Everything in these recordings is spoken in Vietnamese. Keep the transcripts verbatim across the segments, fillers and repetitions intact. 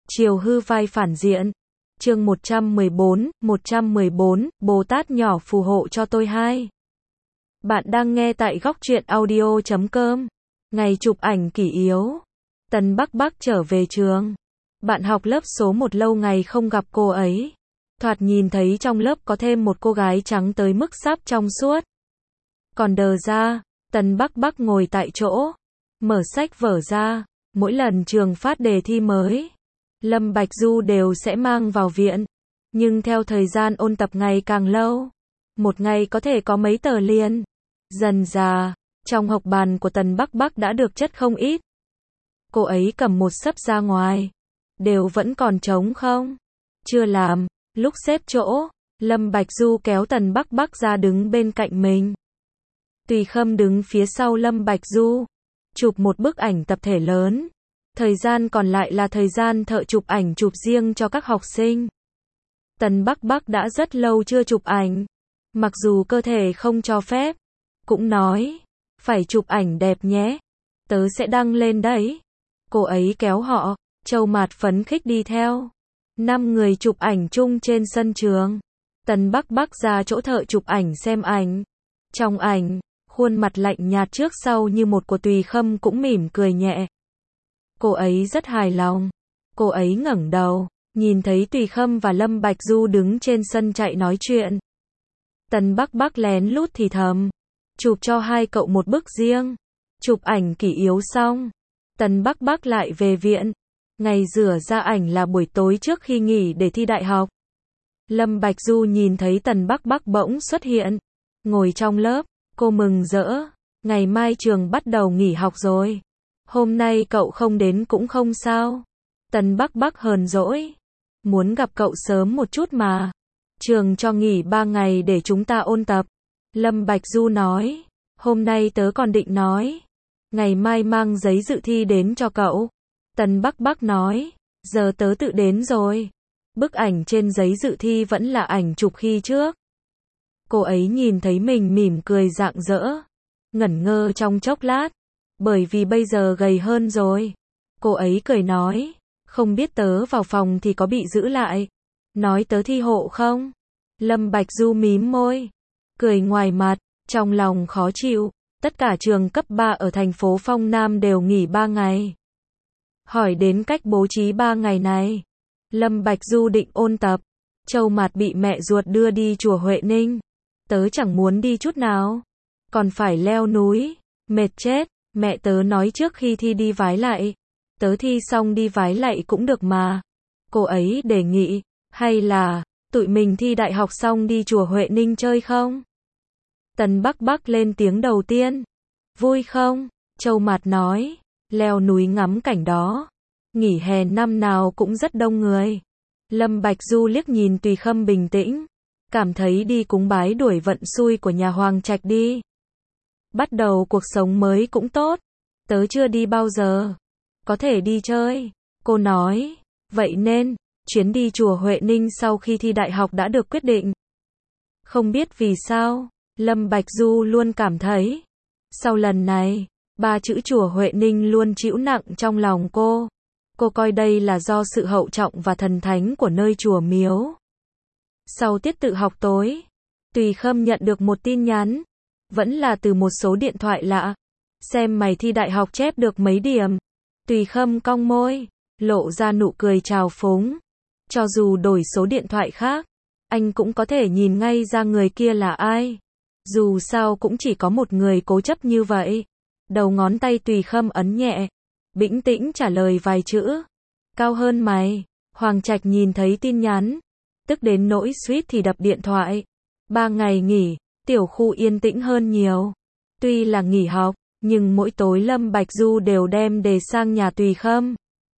Chiều hư vai phản diện. Chương một trăm mười bốn, một trăm mười bốn, Bồ Tát nhỏ phù hộ cho tôi hai. Bạn đang nghe tại góc truyện audio chấm com. Ngày chụp ảnh kỷ yếu. Tần Bắc Bắc trở về trường. Bạn học lớp số một lâu ngày không gặp cô ấy. Thoạt nhìn thấy trong lớp có thêm một cô gái trắng tới mức sắp trong suốt. Còn đờ ra, Tần Bắc Bắc ngồi tại chỗ, mở sách vở ra. Mỗi lần trường phát đề thi mới, Lâm Bạch Du đều sẽ mang vào viện. Nhưng theo thời gian ôn tập ngày càng lâu, một ngày có thể có mấy tờ liền. Dần dà, trong học bàn của Tần Bắc Bắc đã được chất không ít. Cô ấy cầm một xấp ra ngoài. Đều vẫn còn trống không? Chưa làm. Lúc xếp chỗ, Lâm Bạch Du kéo Tần Bắc Bắc ra đứng bên cạnh mình. Tùy Khâm đứng phía sau Lâm Bạch Du, chụp một bức ảnh tập thể lớn. Thời gian còn lại là thời gian thợ chụp ảnh chụp riêng cho các học sinh. Tần Bắc Bắc đã rất lâu chưa chụp ảnh. Mặc dù cơ thể không cho phép, cũng nói, phải chụp ảnh đẹp nhé. Tớ sẽ đăng lên đấy. Cô ấy kéo họ, Châu Mạt phấn khích đi theo. Năm người chụp ảnh chung trên sân trường. Tần Bắc Bắc ra chỗ thợ chụp ảnh xem ảnh. Trong ảnh, khuôn mặt lạnh nhạt trước sau như một của Tùy Khâm cũng mỉm cười nhẹ. Cô ấy rất hài lòng. Cô ấy ngẩng đầu, nhìn thấy Tùy Khâm và Lâm Bạch Du đứng trên sân chạy nói chuyện. Tần Bắc Bắc lén lút thì thầm, chụp cho hai cậu một bức riêng. Chụp ảnh kỷ yếu xong, Tần Bắc Bắc lại về viện. Ngày rửa ra ảnh là buổi tối trước khi nghỉ để thi đại học. Lâm Bạch Du nhìn thấy Tần Bắc Bắc bỗng xuất hiện, ngồi trong lớp, cô mừng rỡ. Ngày mai trường bắt đầu nghỉ học rồi. Hôm nay cậu không đến cũng không sao. Tần Bắc Bắc hờn dỗi. Muốn gặp cậu sớm một chút mà. Trường cho nghỉ ba ngày để chúng ta ôn tập. Lâm Bạch Du nói. Hôm nay tớ còn định nói. Ngày mai mang giấy dự thi đến cho cậu. Tần Bắc Bắc nói. Giờ tớ tự đến rồi. Bức ảnh trên giấy dự thi vẫn là ảnh chụp khi trước. Cô ấy nhìn thấy mình mỉm cười rạng rỡ. Ngẩn ngơ trong chốc lát. Bởi vì bây giờ gầy hơn rồi. Cô ấy cười nói. Không biết tớ vào phòng thì có bị giữ lại. Nói tớ thi hộ không? Lâm Bạch Du mím môi. Cười ngoài mặt. Trong lòng khó chịu. Tất cả trường cấp ba ở thành phố Phong Nam đều nghỉ ba ngày. Hỏi đến cách bố trí ba ngày này. Lâm Bạch Du định ôn tập. Châu Mạt bị mẹ ruột đưa đi chùa Huệ Ninh. Tớ chẳng muốn đi chút nào. Còn phải leo núi. Mệt chết. Mẹ tớ nói trước khi thi đi vái lạy. Tớ thi xong đi vái lạy cũng được mà. Cô ấy đề nghị. Hay là, tụi mình thi đại học xong đi chùa Huệ Ninh chơi không? Tần Bắc Bắc lên tiếng đầu tiên. Vui không? Châu Mạt nói. Leo núi ngắm cảnh đó. Nghỉ hè năm nào cũng rất đông người. Lâm Bạch Du liếc nhìn Tùy Khâm bình tĩnh. Cảm thấy đi cúng bái đuổi vận xui của nhà Hoàng Trạch đi. Bắt đầu cuộc sống mới cũng tốt. Tớ chưa đi bao giờ. Có thể đi chơi. Cô nói. Vậy nên, chuyến đi chùa Huệ Ninh sau khi thi đại học đã được quyết định. Không biết vì sao, Lâm Bạch Du luôn cảm thấy. Sau lần này, ba chữ chùa Huệ Ninh luôn chịu nặng trong lòng cô. Cô coi đây là do sự hậu trọng và thần thánh của nơi chùa miếu. Sau tiết tự học tối, Tùy Khâm nhận được một tin nhắn. Vẫn là từ một số điện thoại lạ. Xem mày thi đại học chép được mấy điểm. Tùy Khâm cong môi, lộ ra nụ cười trào phúng. Cho dù đổi số điện thoại khác, anh cũng có thể nhìn ngay ra người kia là ai. Dù sao cũng chỉ có một người cố chấp như vậy. Đầu ngón tay Tùy Khâm ấn nhẹ. Bĩnh tĩnh trả lời vài chữ. Cao hơn mày. Hoàng Trạch nhìn thấy tin nhắn. Tức đến nỗi suýt thì đập điện thoại. Ba ngày nghỉ. Tiểu khu yên tĩnh hơn nhiều. Tuy là nghỉ học, nhưng mỗi tối Lâm Bạch Du đều đem đề sang nhà Tùy Khâm.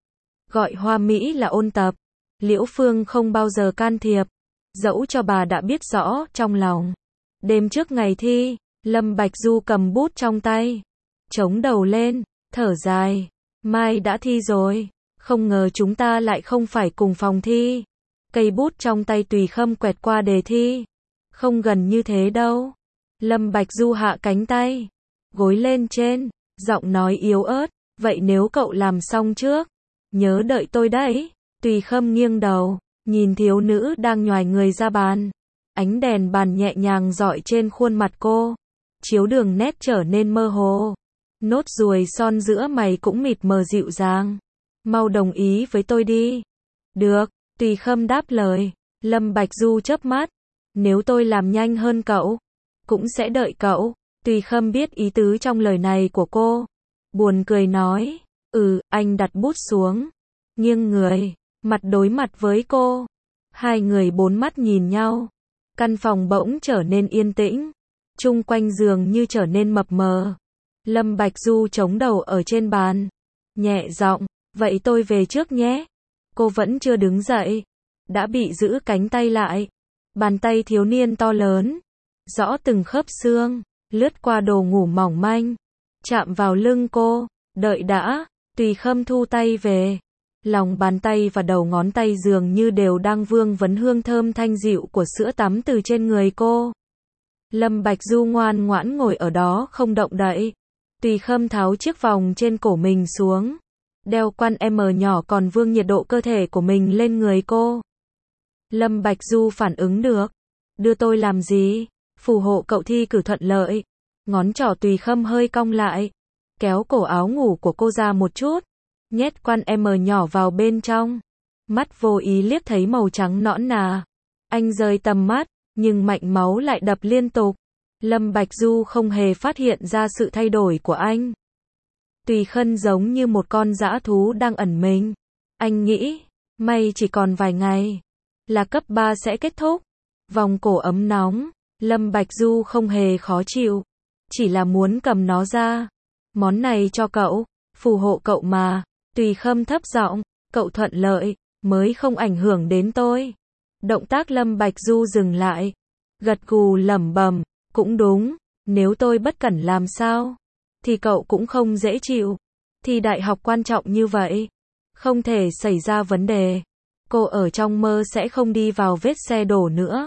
Gọi Hoa Mỹ là ôn tập. Liễu Phương không bao giờ can thiệp. Dẫu cho bà đã biết rõ trong lòng. Đêm trước ngày thi, Lâm Bạch Du cầm bút trong tay. Chống đầu lên, thở dài. Mai đã thi rồi. Không ngờ chúng ta lại không phải cùng phòng thi. Cây bút trong tay Tùy Khâm quẹt qua đề thi. Không gần như thế đâu. Lâm Bạch Du hạ cánh tay. Gối lên trên. Giọng nói yếu ớt. Vậy nếu cậu làm xong trước. Nhớ đợi tôi đấy. Tùy Khâm nghiêng đầu, nhìn thiếu nữ đang nhoài người ra bàn. Ánh đèn bàn nhẹ nhàng rọi trên khuôn mặt cô, chiếu đường nét trở nên mơ hồ. Nốt ruồi son giữa mày cũng mịt mờ dịu dàng. Mau đồng ý với tôi đi. Được, Tùy Khâm đáp lời. Lâm Bạch Du chớp mắt. Nếu tôi làm nhanh hơn cậu, cũng sẽ đợi cậu. Tùy Khâm biết ý tứ trong lời này của cô. Buồn cười nói. Ừ, anh đặt bút xuống. Nghiêng người, mặt đối mặt với cô. Hai người bốn mắt nhìn nhau. Căn phòng bỗng trở nên yên tĩnh. Chung quanh giường như trở nên mập mờ. Lâm Bạch Du chống đầu ở trên bàn. Nhẹ giọng, vậy tôi về trước nhé. Cô vẫn chưa đứng dậy. Đã bị giữ cánh tay lại. Bàn tay thiếu niên to lớn. Rõ từng khớp xương. Lướt qua đồ ngủ mỏng manh. Chạm vào lưng cô. Đợi đã. Tùy Khâm thu tay về. Lòng bàn tay và đầu ngón tay dường như đều đang vương vấn hương thơm thanh dịu của sữa tắm từ trên người cô. Lâm Bạch Du ngoan ngoãn ngồi ở đó không động đậy. Tùy Khâm tháo chiếc vòng trên cổ mình xuống. Đeo quan M nhỏ còn vương nhiệt độ cơ thể của mình lên người cô. Lâm Bạch Du phản ứng được. Đưa tôi làm gì? Phù hộ cậu thi cử thuận lợi. Ngón trỏ Tùy Khâm hơi cong lại. Kéo cổ áo ngủ của cô ra một chút. Nhét quan M nhỏ vào bên trong. Mắt vô ý liếc thấy màu trắng nõn nà. Anh rời tầm mắt, nhưng mạch máu lại đập liên tục. Lâm Bạch Du không hề phát hiện ra sự thay đổi của anh. Tùy Khâm giống như một con dã thú đang ẩn mình. Anh nghĩ, may chỉ còn vài ngày là cấp ba sẽ kết thúc. Vòng cổ ấm nóng, Lâm Bạch Du không hề khó chịu. Chỉ là muốn cầm nó ra. Món này cho cậu, phù hộ cậu mà. Tùy Khâm thấp giọng, cậu thuận lợi, mới không ảnh hưởng đến tôi. Động tác Lâm Bạch Du dừng lại. Gật gù lẩm bẩm, cũng đúng, nếu tôi bất cẩn làm sao, thì cậu cũng không dễ chịu. Thi đại học quan trọng như vậy, không thể xảy ra vấn đề. Cô ở trong mơ sẽ không đi vào vết xe đổ nữa.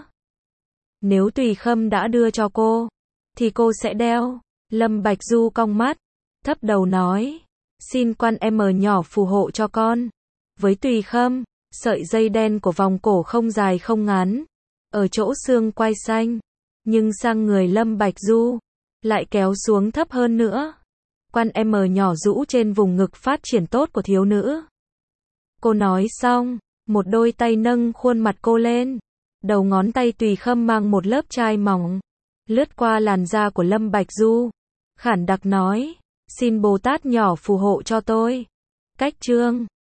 Nếu Tùy Khâm đã đưa cho cô, thì cô sẽ đeo. Lâm Bạch Du cong mắt, thấp đầu nói, xin quan M nhỏ phù hộ cho con. Với Tùy Khâm, sợi dây đen của vòng cổ không dài không ngắn, ở chỗ xương quai xanh, nhưng sang người Lâm Bạch Du, lại kéo xuống thấp hơn nữa. Quan M nhỏ rũ trên vùng ngực phát triển tốt của thiếu nữ. Cô nói xong, một đôi tay nâng khuôn mặt cô lên. Đầu ngón tay Tùy Khâm mang một lớp chai mỏng, lướt qua làn da của Lâm Bạch Du. Khản đặc nói, xin Bồ Tát nhỏ phù hộ cho tôi. Cách chương